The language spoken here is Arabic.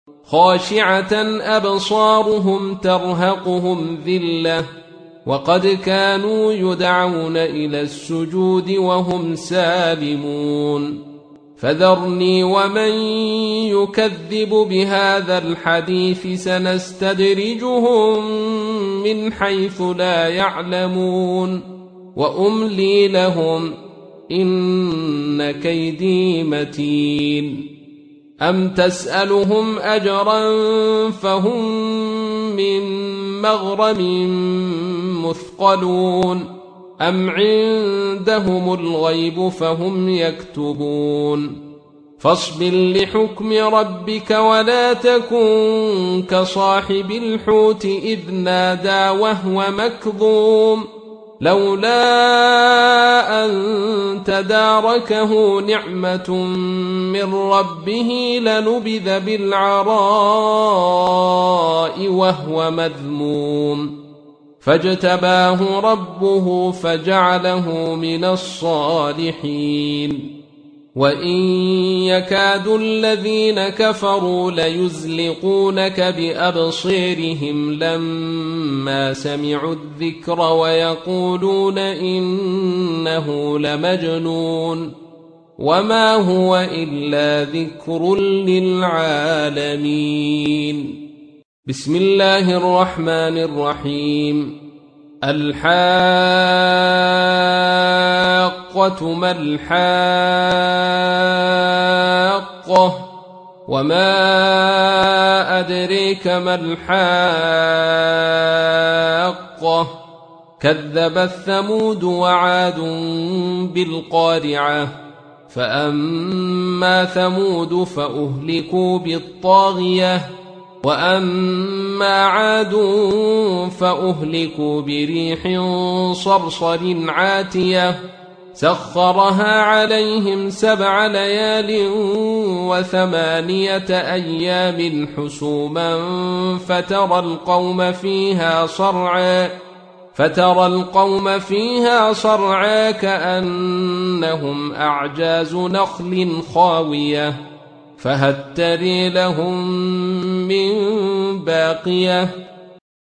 خاشعة أبصارهم ترهقهم ذلة وقد كانوا يدعون إلى السجود وهم سالمون فذرني ومن يكذب بهذا الحديث سنستدرجهم من حيث لا يعلمون وأملي لهم إن كيدي متين أم تسألهم أجرا فهم من مغرم مثقلون أم عندهم الغيب فهم يكتبون فاصبر لحكم ربك ولا تكن كصاحب الحوت إذ نادى وهو مكظوم لولا أن تداركه نعمة من ربه لنبذ بالعراء وهو مذموم فاجتباه ربه فجعله من الصالحين وإن يكاد الذين كفروا ليزلقونك بأبصيرهم لما سمعوا الذكر ويقولون إنه لمجنون وما هو إلا ذكر للعالمين بسم الله الرحمن الرحيم الحاقة ما الحاقة وما أدريك ما الحاقة كذبت ثمود وعاد بالقارعة فأما ثمود فأهلكوا بالطاغية وأما عاد فأهلكوا بريح صرصر عاتية سخرها عليهم 7 ليال و8 أيام حسوما فترى القوم فيها صرعى كأنهم أعجاز نخل خاوية فهل تري لهم من باقية